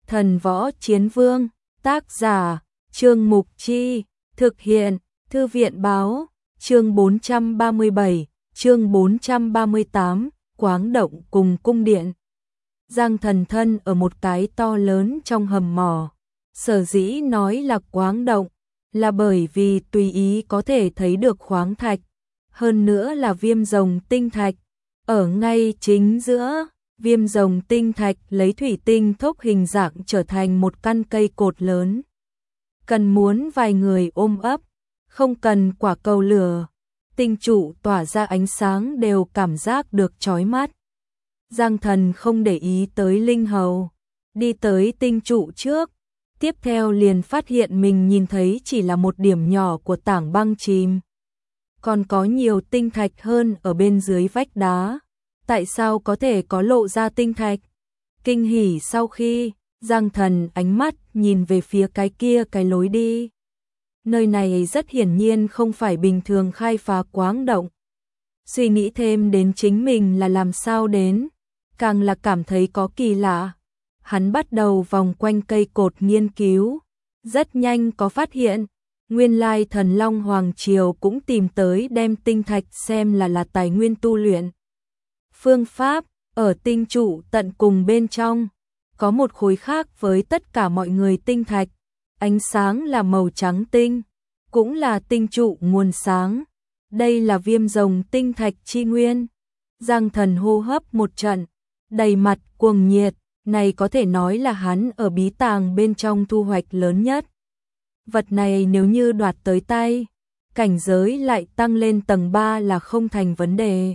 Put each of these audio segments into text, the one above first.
Thần Võ Chiến Vương, tác giả, Trương Mục Chi, thực hiện, Thư viện Báo, chương 437, chương 438, Quáng Động cùng Cung Điện. Giang Thần thân ở một cái to lớn trong hầm mỏ, sở dĩ nói là Quáng Động, là bởi vì tùy ý có thể thấy được khoáng thạch, hơn nữa là viêm rồng tinh thạch, ở ngay chính giữa. Viêm rồng tinh thạch lấy thủy tinh thốc hình dạng trở thành một căn cây cột lớn. Cần muốn vài người ôm ấp, không cần quả cầu lửa, tinh trụ tỏa ra ánh sáng đều cảm giác được chói mắt. Giang Thần không để ý tới linh hầu, đi tới tinh trụ trước, tiếp theo liền phát hiện mình nhìn thấy chỉ là một điểm nhỏ của tảng băng chìm. Còn có nhiều tinh thạch hơn ở bên dưới vách đá. Tại sao có thể có lộ ra tinh thạch? Kinh hỉ sau khi, Giang Thần ánh mắt nhìn về phía cái lối đi. Nơi này rất hiển nhiên không phải bình thường khai phá quáng động. Suy nghĩ thêm đến chính mình là làm sao đến, càng là cảm thấy có kỳ lạ. Hắn bắt đầu vòng quanh cây cột nghiên cứu, rất nhanh có phát hiện, nguyên lai Thần Long Hoàng Triều cũng tìm tới đem tinh thạch xem là tài nguyên tu luyện. Phương pháp, ở tinh trụ tận cùng bên trong, có một khối khác với tất cả mọi người tinh thạch, ánh sáng là màu trắng tinh, cũng là tinh trụ nguồn sáng. Đây là viêm rồng tinh thạch chi nguyên. Giang Thần hô hấp một trận, đầy mặt cuồng nhiệt, này có thể nói là hắn ở bí tàng bên trong thu hoạch lớn nhất. Vật này nếu như đoạt tới tay, cảnh giới lại tăng lên tầng 3 là không thành vấn đề.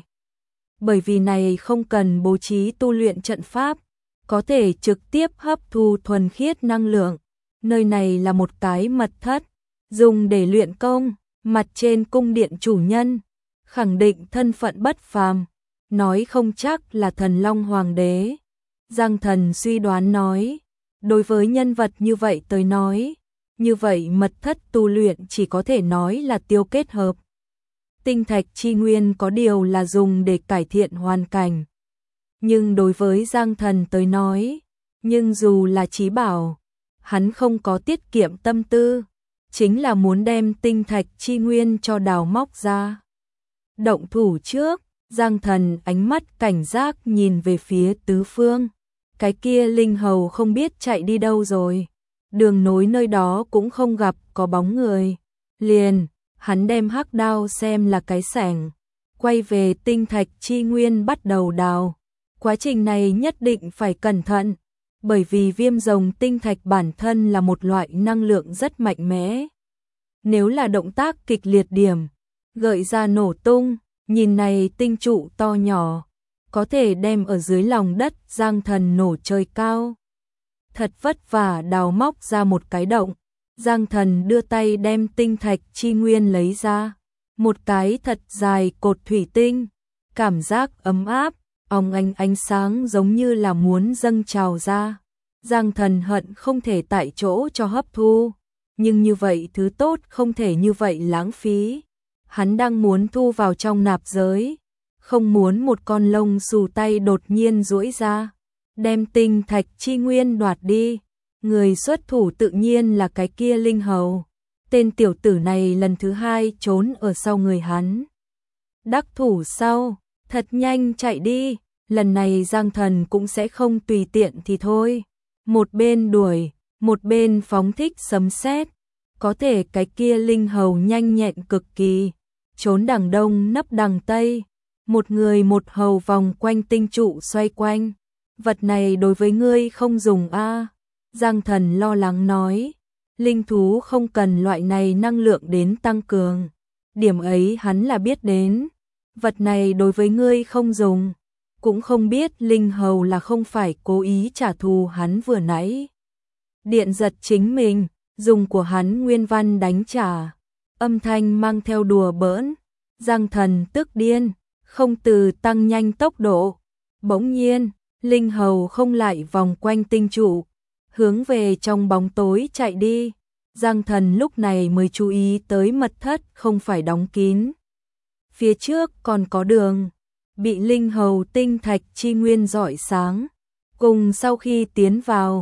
Bởi vì này không cần bố trí tu luyện trận pháp, có thể trực tiếp hấp thu thuần khiết năng lượng. Nơi này là một cái mật thất, dùng để luyện công, mặt trên cung điện chủ nhân, khẳng định thân phận bất phàm, nói không chắc là Thần Long Hoàng đế. Giang Thần suy đoán nói, đối với nhân vật như vậy tới nói, như vậy mật thất tu luyện chỉ có thể nói là tiêu kết hợp. Tinh thạch chi nguyên có điều là dùng để cải thiện hoàn cảnh. Nhưng đối với Giang Thần tới nói, nhưng dù là chí bảo, hắn không có tiết kiệm tâm tư, chính là muốn đem tinh thạch chi nguyên cho đào móc ra. Động thủ trước, Giang Thần ánh mắt cảnh giác nhìn về phía tứ phương. Cái kia linh hầu không biết chạy đi đâu rồi. Đường nối nơi đó cũng không gặp có bóng người. Liền, hắn đem hắc đao xem là cái sẻng, quay về tinh thạch chi nguyên bắt đầu đào. Quá trình này nhất định phải cẩn thận, bởi vì viêm rồng tinh thạch bản thân là một loại năng lượng rất mạnh mẽ. Nếu là động tác kịch liệt điểm, gợi ra nổ tung, nhìn này tinh trụ to nhỏ, có thể đem ở dưới lòng đất Giang Thần nổ trời cao. Thật vất vả đào móc ra một cái động. Giang Thần đưa tay đem tinh thạch chi nguyên lấy ra, một cái thật dài cột thủy tinh, cảm giác ấm áp, óng ánh sáng giống như là muốn dâng trào ra. Giang Thần hận không thể tại chỗ cho hấp thu, nhưng như vậy thứ tốt không thể như vậy lãng phí. Hắn đang muốn thu vào trong nạp giới, không muốn một con lông xù tay đột nhiên duỗi ra, đem tinh thạch chi nguyên đoạt đi. Người xuất thủ tự nhiên là cái kia linh hầu. Tên tiểu tử này lần thứ hai trốn ở sau người hắn. Đắc thủ sau, thật nhanh chạy đi. Lần này Giang Thần cũng sẽ không tùy tiện thì thôi. Một bên đuổi, một bên phóng thích sấm sét. Có thể cái kia linh hầu nhanh nhẹn cực kỳ. Trốn đằng đông nấp đằng tây. Một người một hầu vòng quanh tinh trụ xoay quanh. Vật này đối với ngươi không dùng a. Giang Thần lo lắng nói, linh thú không cần loại này năng lượng đến tăng cường. Điểm ấy hắn là biết đến. Vật này đối với ngươi không dùng. Cũng không biết linh hầu là không phải cố ý trả thù hắn vừa nãy. Điện giật chính mình, dùng của hắn nguyên văn đánh trả. Âm thanh mang theo đùa bỡn. Giang Thần tức điên, không từ tăng nhanh tốc độ. Bỗng nhiên, linh hầu không lại vòng quanh tinh trụ, hướng về trong bóng tối chạy đi. Giang Thần lúc này mới chú ý tới mật thất không phải đóng kín. Phía trước còn có đường, bị linh hầu tinh thạch chi nguyên rọi sáng. Cùng sau khi tiến vào,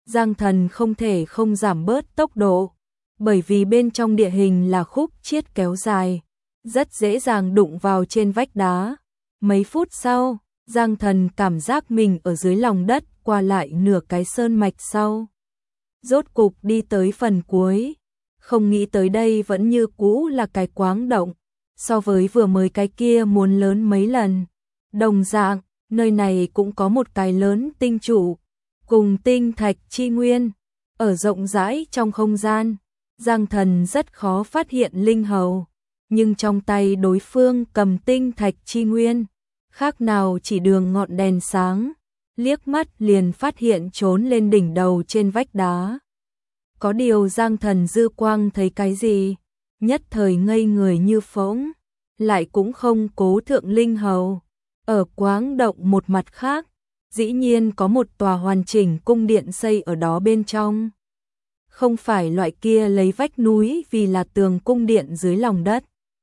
Giang Thần không thể không giảm bớt tốc độ, bởi vì bên trong địa hình là khúc chiết kéo dài, rất dễ dàng đụng vào trên vách đá. Mấy phút sau, Giang Thần cảm giác mình ở dưới lòng đất qua lại nửa cái sơn mạch sau. Rốt cục đi tới phần cuối, không nghĩ tới đây vẫn như cũ là cái quáng động, so với vừa mới cái kia muốn lớn mấy lần. Đồng dạng, nơi này cũng có một cái lớn tinh trụ, cùng tinh thạch chi nguyên, ở rộng rãi trong không gian. Giang Thần rất khó phát hiện linh hầu, nhưng trong tay đối phương cầm tinh thạch chi nguyên, khác nào chỉ đường ngọn đèn sáng, liếc mắt liền phát hiện trốn lên đỉnh đầu trên vách đá. Có điều Giang Thần dư quang thấy cái gì, nhất thời ngây người như phỗng, lại cũng không cố thượng linh hầu. Ở quáng động một mặt khác, dĩ nhiên có một tòa hoàn chỉnh cung điện xây ở đó bên trong. Không phải loại kia lấy vách núi vì là tường cung điện dưới lòng đất,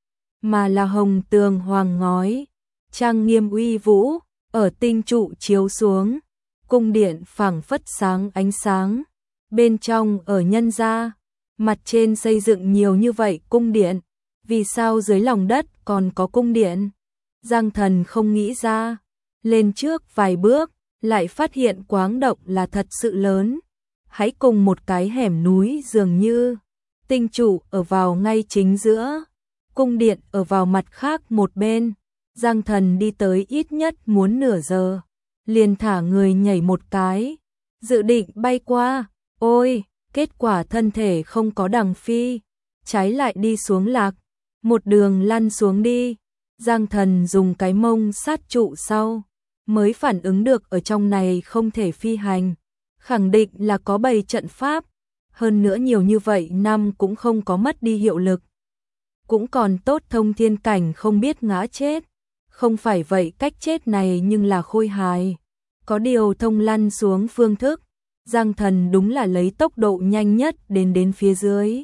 mà là hồng tường hoàng ngói, trang nghiêm uy vũ, ở tinh trụ chiếu xuống, cung điện phảng phất sáng ánh sáng. Bên trong ở nhân gia, mặt trên xây dựng nhiều như vậy cung điện, vì sao dưới lòng đất còn có cung điện? Giang Thần không nghĩ ra, lên trước vài bước, lại phát hiện quáng động là thật sự lớn, hãy cùng một cái hẻm núi dường như. Tinh trụ ở vào ngay chính giữa, cung điện ở vào mặt khác một bên. Giang Thần đi tới ít nhất muốn nửa giờ, liền thả người nhảy một cái, dự định bay qua. Ôi, kết quả thân thể không có đằng phi, trái lại đi xuống lạc, một đường lăn xuống đi. Giang Thần dùng cái mông sát trụ sau, mới phản ứng được ở trong này không thể phi hành, khẳng định là có bày trận pháp, hơn nữa nhiều như vậy năm cũng không có mất đi hiệu lực. Cũng còn tốt thông thiên cảnh không biết ngã chết, không phải vậy cách chết này nhưng là khôi hài. Có điều thông lăn xuống phương thức, Giang Thần đúng là lấy tốc độ nhanh nhất đến phía dưới.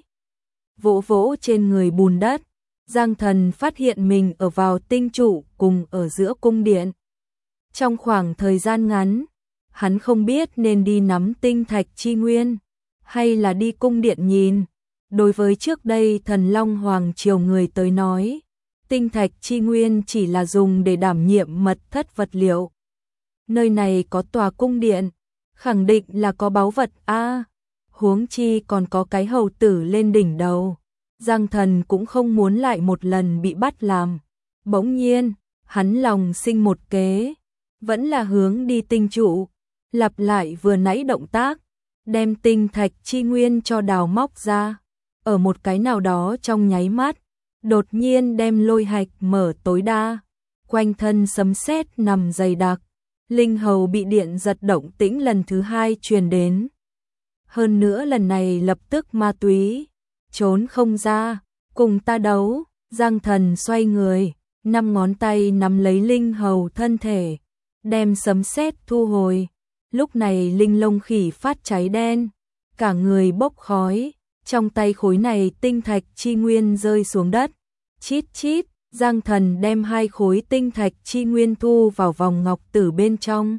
Vỗ vỗ trên người bùn đất, Giang Thần phát hiện mình ở vào tinh trụ cùng ở giữa cung điện. Trong khoảng thời gian ngắn, hắn không biết nên đi nắm tinh thạch chi nguyên, hay là đi cung điện nhìn. Đối với trước đây Thần Long Hoàng Triều người tới nói, tinh thạch chi nguyên chỉ là dùng để đảm nhiệm mật thất vật liệu. Nơi này có tòa cung điện, khẳng định là có báu vật a, huống chi còn có cái hầu tử lên đỉnh đầu. Giang Thần cũng không muốn lại một lần bị bắt làm. Bỗng nhiên, hắn lòng sinh một kế, vẫn là hướng đi tinh trụ, lặp lại vừa nãy động tác, đem tinh thạch chi nguyên cho đào móc ra. Ở một cái nào đó trong nháy mắt, đột nhiên đem lôi hạch mở tối đa, quanh thân sấm sét nằm dày đặc. Linh hầu bị điện giật động tĩnh lần thứ hai truyền đến. Hơn nữa lần này lập tức ma túy, trốn không ra, cùng ta đấu. Giang Thần xoay người, 5 ngón tay nắm lấy linh hầu thân thể, đem sấm sét thu hồi. Lúc này linh lông khỉ phát cháy đen, cả người bốc khói, trong tay khối này tinh thạch chi nguyên rơi xuống đất. Chít chít, Giang Thần đem 2 khối tinh thạch chi nguyên thu vào vòng ngọc tử bên trong.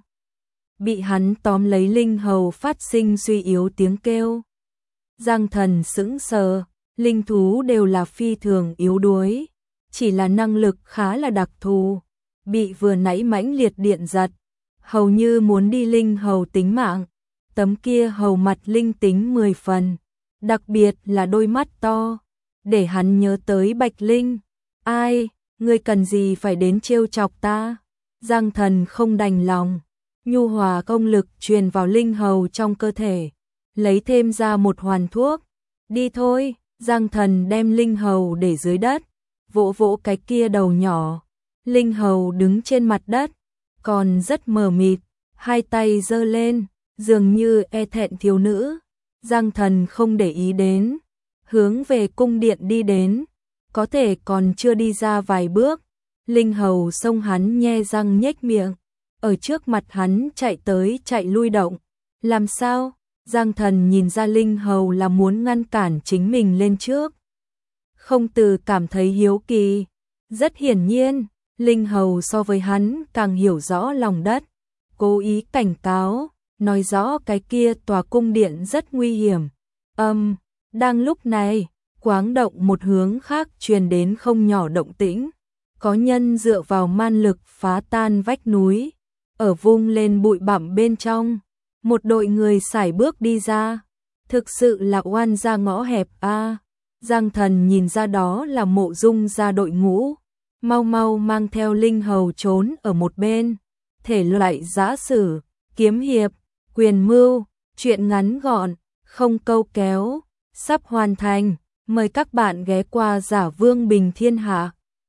Bị hắn tóm lấy linh hầu phát sinh suy yếu tiếng kêu. Giang Thần sững sờ, linh thú đều là phi thường yếu đuối, chỉ là năng lực khá là đặc thù, bị vừa nãy mãnh liệt điện giật, hầu như muốn đi linh hầu tính mạng. Tấm kia hầu mặt linh tính 10 phần, đặc biệt là đôi mắt to, để hắn nhớ tới Bạch Linh. Ai, ngươi cần gì phải đến trêu chọc ta? Giang Thần không đành lòng, nhu hòa công lực truyền vào linh hầu trong cơ thể, lấy thêm ra một hoàn thuốc. Đi thôi. Giang Thần đem linh hầu để dưới đất, vỗ vỗ cái kia đầu nhỏ. Linh hầu đứng trên mặt đất, còn rất mờ mịt, hai tay giơ lên, dường như e thẹn thiếu nữ. Giang Thần không để ý đến, hướng về cung điện đi đến, có thể còn chưa đi ra vài bước, linh hầu xông hắn nhe răng nhếch miệng, ở trước mặt hắn chạy tới chạy lui động. Làm sao? Giang Thần nhìn ra linh hầu là muốn ngăn cản chính mình lên trước, không từ cảm thấy hiếu kỳ. Rất hiển nhiên, linh hầu so với hắn càng hiểu rõ lòng đất, cố ý cảnh cáo, nói rõ cái kia tòa cung điện rất nguy hiểm. Đang lúc này, quáng động một hướng khác truyền đến không nhỏ động tĩnh. Có nhân dựa vào man lực phá tan vách núi, ở vung lên bụi bặm bên trong, một đội người sải bước đi ra. Thực sự là oan ra ngõ hẹp a. Giang Thần nhìn ra đó là Mộ Dung gia đội ngũ, mau mau mang theo Linh Hầu trốn ở một bên. Thể loại giã sử, kiếm hiệp, quyền mưu, truyện ngắn gọn, không câu kéo, sắp hoàn thành. Mời các bạn ghé qua Giả Vương Bình Thiên Hạ.